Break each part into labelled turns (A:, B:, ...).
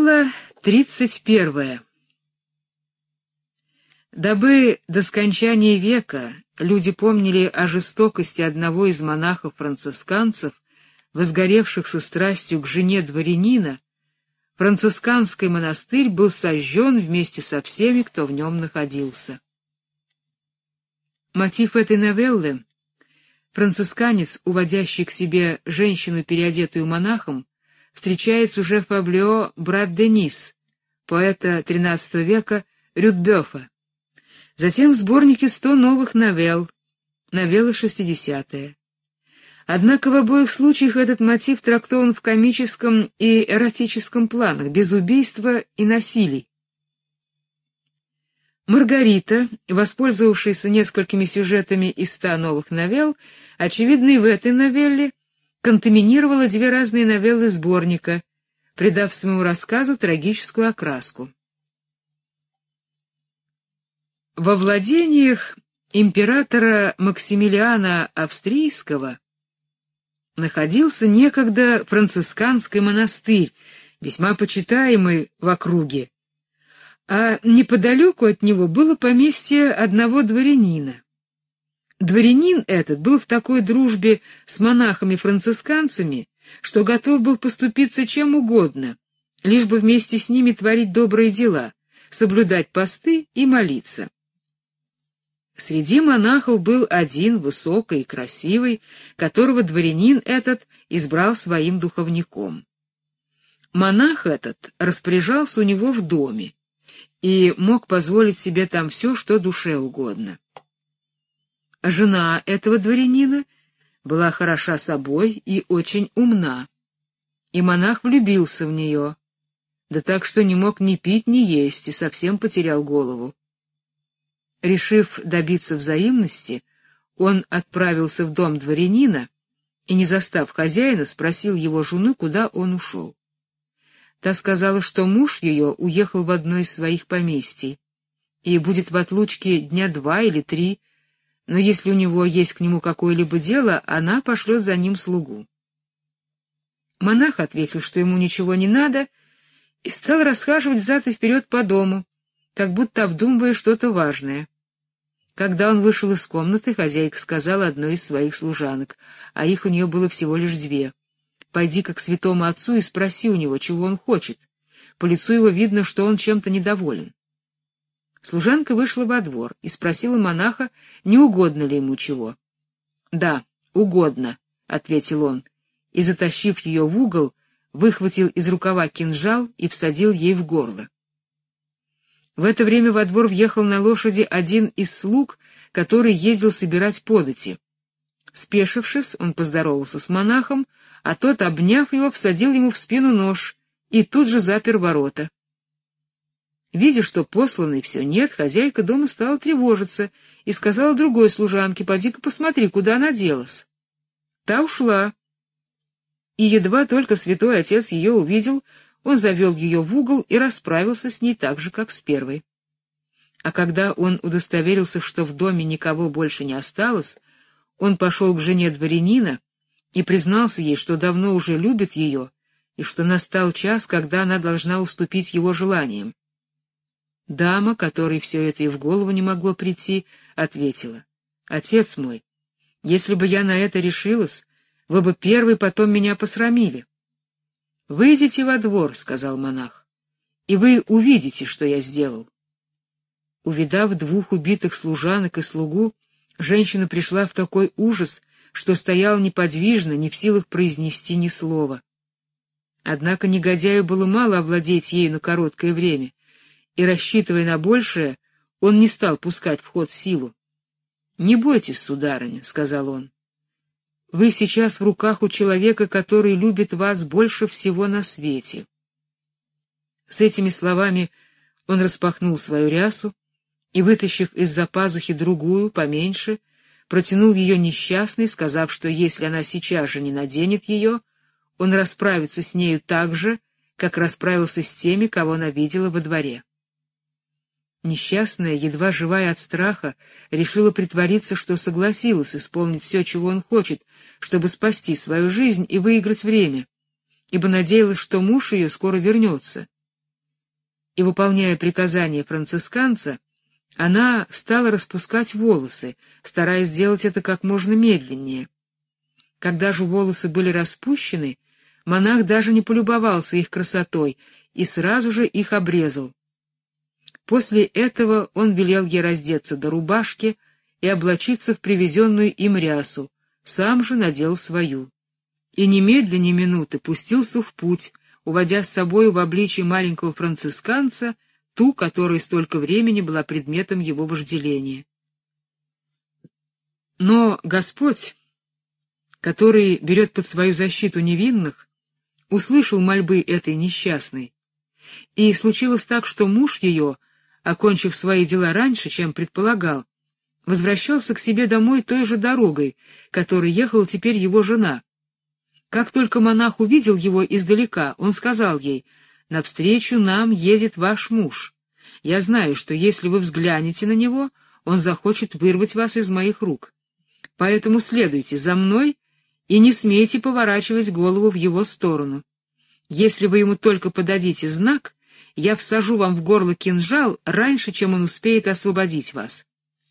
A: Новелла 31. Дабы до скончания века люди помнили о жестокости одного из монахов-францисканцев, возгоревших со страстью к жене дворянина, францисканский монастырь был сожжен вместе со всеми, кто в нем находился. Мотив этой новеллы — францисканец, уводящий к себе женщину, переодетую монахом, встречается уже в Фаблио брат Денис, поэта XIII века Рюдбёфа. Затем в сборнике 100 новых новелл, новеллы 60-е. Однако в обоих случаях этот мотив трактован в комическом и эротическом планах, без убийства и насилий. Маргарита, воспользовавшаяся несколькими сюжетами из 100 новых новелл, очевидно, и в этой новелле контаминировала две разные новеллы сборника, придав своему рассказу трагическую окраску. Во владениях императора Максимилиана Австрийского находился некогда францисканский монастырь, весьма почитаемый в округе, а неподалеку от него было поместье одного дворянина. Дворянин этот был в такой дружбе с монахами-францисканцами, что готов был поступиться чем угодно, лишь бы вместе с ними творить добрые дела, соблюдать посты и молиться. Среди монахов был один, высокий и красивый, которого дворянин этот избрал своим духовником. Монах этот распоряжался у него в доме и мог позволить себе там все, что душе угодно. Жена этого дворянина была хороша собой и очень умна, и монах влюбился в нее, да так, что не мог ни пить, ни есть, и совсем потерял голову. Решив добиться взаимности, он отправился в дом дворянина и, не застав хозяина, спросил его жену, куда он ушел. Та сказала, что муж ее уехал в одно из своих поместий и будет в отлучке дня 2 или 3, но если у него есть к нему какое-либо дело, она пошлет за ним слугу. Монах ответил, что ему ничего не надо, и стал расхаживать взад и вперед по дому, как будто обдумывая что-то важное. Когда он вышел из комнаты, хозяйка сказала одной из своих служанок, а их у нее было всего лишь 2: «Пойди-ка к святому отцу и спроси у него, чего он хочет. По лицу его видно, что он чем-то недоволен». Служанка вышла во двор и спросила монаха, не угодно ли ему чего. «Да, угодно», — ответил он, и, затащив ее в угол, выхватил из рукава кинжал и всадил ей в горло. В это время во двор въехал на лошади один из слуг, который ездил собирать подати. Спешившись, он поздоровался с монахом, а тот, обняв его, всадил ему в спину нож и тут же запер ворота. Видя, что посланной все нет, хозяйка дома стала тревожиться и сказала другой служанке: «Поди-ка посмотри, куда она делась». Та ушла, и едва только святой отец ее увидел, он завел ее в угол и расправился с ней так же, как с первой. А когда он удостоверился, что в доме никого больше не осталось, он пошел к жене дворянина и признался ей, что давно уже любит ее, и что настал час, когда она должна уступить его желаниям. Дама, которой все это и в голову не могло прийти, ответила: «Отец мой, если бы я на это решилась, вы бы первый потом меня посрамили». «Выйдите во двор», — сказал монах, — «и вы увидите, что я сделал». Увидав 2 убитых служанок и слугу, женщина пришла в такой ужас, что стояла неподвижно, не в силах произнести ни слова. Однако негодяю было мало овладеть ею на короткое время, и, рассчитывая на большее, он не стал пускать в ход силу. «Не бойтесь, сударыня», — сказал он. «Вы сейчас в руках у человека, который любит вас больше всего на свете». С этими словами он распахнул свою рясу и, вытащив из-за пазухи другую, поменьше, протянул ее несчастной, сказав, что если она сейчас же не наденет ее, он расправится с нею так же, как расправился с теми, кого она видела во дворе. Несчастная, едва живая от страха, решила притвориться, что согласилась исполнить все, чего он хочет, чтобы спасти свою жизнь и выиграть время, ибо надеялась, что муж ее скоро вернется. и, выполняя приказания францисканца, она стала распускать волосы, стараясь сделать это как можно медленнее. Когда же волосы были распущены, монах даже не полюбовался их красотой и сразу же их обрезал. После этого он велел ей раздеться до рубашки и облачиться в привезенную им рясу, сам же надел свою. И немедленно ни минуты пустился в путь, уводя с собою в обличье маленького францисканца ту, которая столько времени была предметом его вожделения. Но Господь, который берет под свою защиту невинных, услышал мольбы этой несчастной, и случилось так, что муж ее, окончив свои дела раньше, чем предполагал, возвращался к себе домой той же дорогой, которой ехала теперь его жена. Как только монах увидел его издалека, он сказал ей: «Навстречу нам едет ваш муж. Я знаю, что если вы взглянете на него, он захочет вырвать вас из моих рук. Поэтому следуйте за мной и не смейте поворачивать голову в его сторону. Если вы ему только подадите знак, я всажу вам в горло кинжал раньше, чем он успеет освободить вас».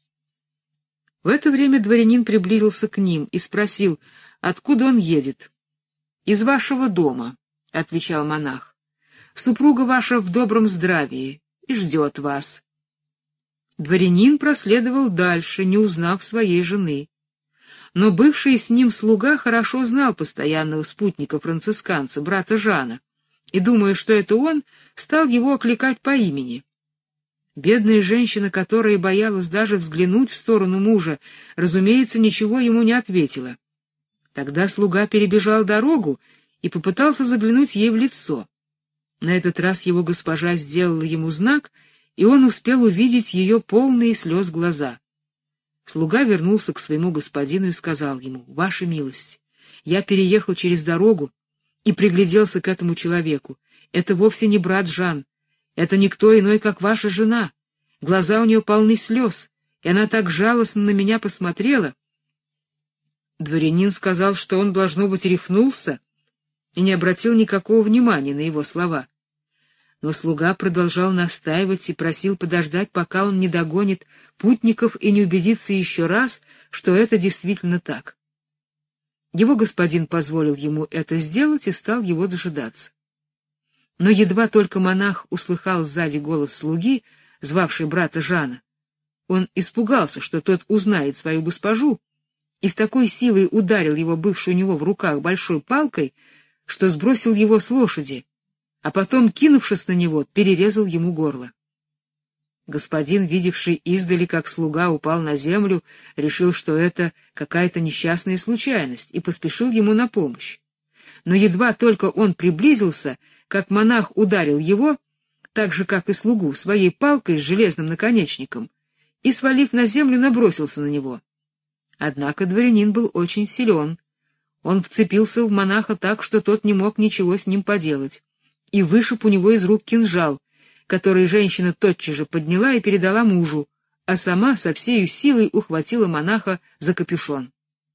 A: В это время дворянин приблизился к ним и спросил, откуда он едет. «Из вашего дома», — отвечал монах. «Супруга ваша в добром здравии и ждет вас». Дворянин проследовал дальше, не узнав своей жены. Но бывший с ним слуга хорошо знал постоянного спутника францисканца, брата Жана, и, думая, что это он, стал его окликать по имени. Бедная женщина, которая боялась даже взглянуть в сторону мужа, разумеется, ничего ему не ответила. Тогда слуга перебежал дорогу и попытался заглянуть ей в лицо. На этот раз его госпожа сделала ему знак, и он успел увидеть ее полные слез глаза. Слуга вернулся к своему господину и сказал ему: «Ваша милость, я переехал через дорогу и пригляделся к этому человеку. Это вовсе не брат Жан, это никто иной, как ваша жена. Глаза у нее полны слез, и она так жалостно на меня посмотрела». Дворянин сказал, что он, должно быть, рехнулся, и не обратил никакого внимания на его слова. Но слуга продолжал настаивать и просил подождать, пока он не догонит путников и не убедится еще раз, что это действительно так. Его господин позволил ему это сделать и стал его дожидаться. Но едва только монах услыхал сзади голос слуги, звавший брата Жана, он испугался, что тот узнает свою госпожу, и с такой силой ударил его бывшую у него в руках большой палкой, что сбросил его с лошади, а потом, кинувшись на него, перерезал ему горло. Господин, видевший издали, как слуга упал на землю, решил, что это какая-то несчастная случайность, и поспешил ему на помощь. Но едва только он приблизился, как монах ударил его, так же, как и слугу, своей палкой с железным наконечником, и, свалив на землю, набросился на него. Однако дворянин был очень силен. Он вцепился в монаха так, что тот не мог ничего с ним поделать, и вышиб у него из рук кинжал, который женщина тотчас же подняла и передала мужу, а сама со всею силой ухватила монаха за капюшон.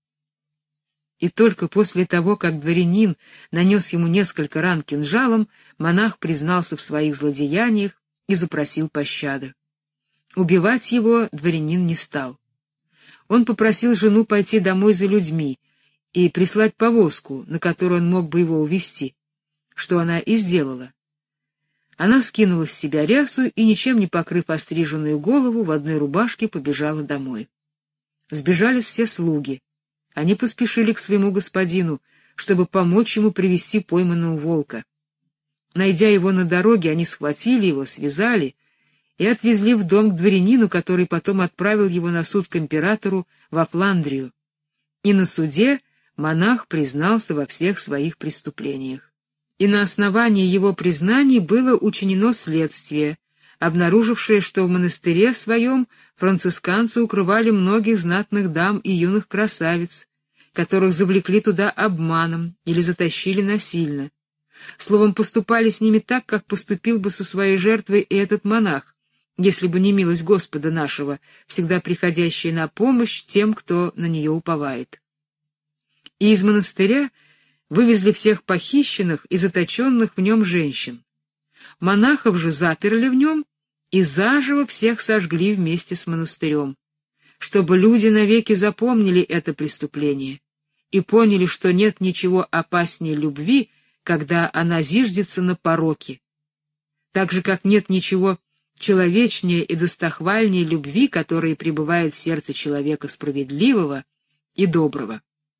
A: И только после того, как дворянин нанес ему несколько ран кинжалом, монах признался в своих злодеяниях и запросил пощады. Убивать его дворянин не стал. Он попросил жену пойти домой за людьми и прислать повозку, на которую он мог бы его увезти, что она и сделала. Она скинула с себя рясу и, ничем не покрыв остриженную голову, в одной рубашке побежала домой. Сбежали все слуги. Они поспешили к своему господину, чтобы помочь ему привести пойманного волка. Найдя его на дороге, они схватили его, связали и отвезли в дом к дворянину, который потом отправил его на суд к императору во Фландрию. И на суде монах признался во всех своих преступлениях. И на основании его признаний было учинено следствие, обнаружившее, что в монастыре своем францисканцы укрывали многих знатных дам и юных красавиц, которых завлекли туда обманом или затащили насильно. Словом, поступали с ними так, как поступил бы со своей жертвой и этот монах, если бы не милость Господа нашего, всегда приходящая на помощь тем, кто на нее уповает. И из монастыря вывезли всех похищенных и заточенных в нем женщин. Монахов же заперли в нем и заживо всех сожгли вместе с монастырем, чтобы люди навеки запомнили это преступление и поняли, что нет ничего опаснее любви, когда она зиждется на пороке, так же, как нет ничего человечнее и достохвальнее любви, которая пребывает в сердце человека справедливого и доброго.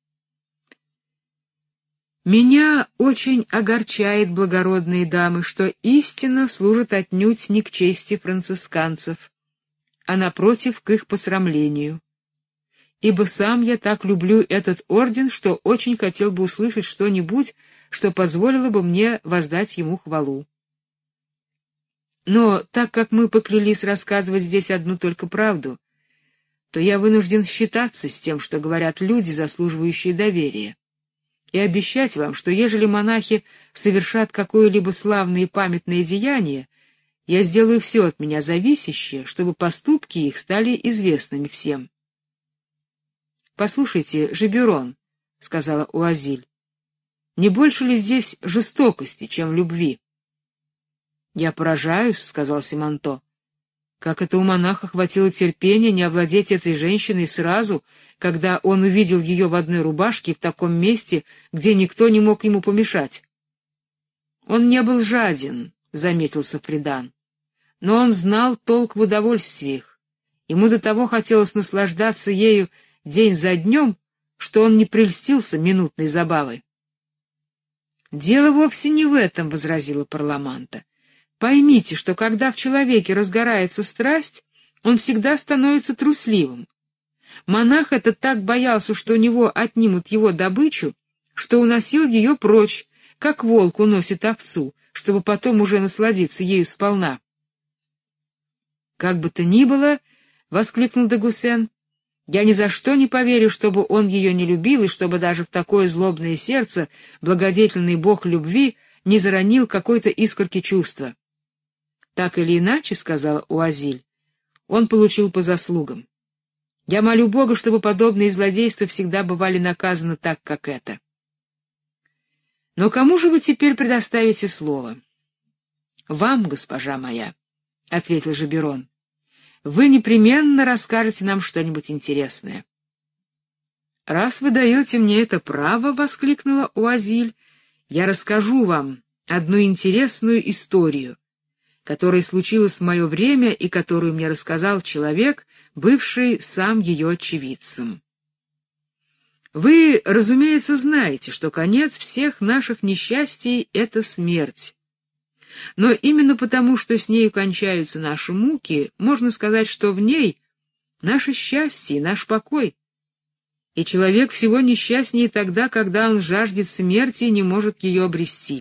A: Меня очень огорчает, благородные дамы, что истина служит отнюдь не к чести францисканцев, а напротив к их посрамлению. Ибо сам я так люблю этот орден, что очень хотел бы услышать что-нибудь, что позволило бы мне воздать ему хвалу. Но так как мы поклялись рассказывать здесь одну только правду, то я вынужден считаться с тем, что говорят люди, заслуживающие доверия, и обещать вам, что ежели монахи совершат какое-либо славное и памятное деяние, я сделаю все от меня зависящее, чтобы поступки их стали известными всем. «Послушайте, Жиберон», — сказала Уазиль, — «не больше ли здесь жестокости, чем любви?» «Я поражаюсь», — сказал Симонто. «Как это у монаха хватило терпения не овладеть этой женщиной сразу, когда он увидел ее в одной рубашке в таком месте, где никто не мог ему помешать?» «Он не был жаден», — заметил Сафридан, — «но он знал толк в удовольствиях. Ему до того хотелось наслаждаться ею день за днем, что он не прельстился минутной забавой». «Дело вовсе не в этом», — возразила Парламанта. «Поймите, что когда в человеке разгорается страсть, он всегда становится трусливым. Монах этот так боялся, что у него отнимут его добычу, что уносил ее прочь, как волк уносит овцу, чтобы потом уже насладиться ею сполна». «Как бы то ни было», — воскликнул де Гуссен, — «я ни за что не поверю, чтобы он ее не любил, и чтобы даже в такое злобное сердце благодетельный бог любви не заронил какой-то искорки чувства». «Так или иначе, — сказала Уазиль, — он получил по заслугам. Я молю Бога, чтобы подобные злодейства всегда бывали наказаны так, как это. Но кому же вы теперь предоставите слово?» «Вам, госпожа моя», — ответил Жиберон. «Вы непременно расскажете нам что-нибудь интересное». «Раз вы даете мне это право, — воскликнула Уазиль, — я расскажу вам одну интересную историю, которая случилась в мое время и которую мне рассказал человек, бывший сам ее очевидцем. Вы, разумеется, знаете, что конец всех наших несчастий — это смерть. Но именно потому, что с нею кончаются наши муки, можно сказать, что в ней наше счастье и наш покой. И человек всего несчастнее тогда, когда он жаждет смерти и не может ее обрести.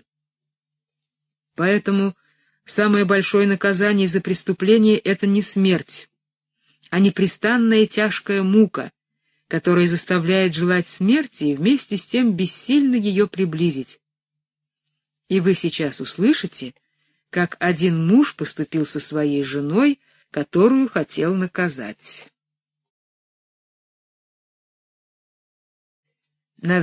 A: Поэтому самое большое наказание за преступление — это не смерть, а непрестанная тяжкая мука, которая заставляет желать смерти и вместе с тем бессильно ее приблизить. И вы сейчас услышите, как один муж поступил со своей женой, которую хотел наказать.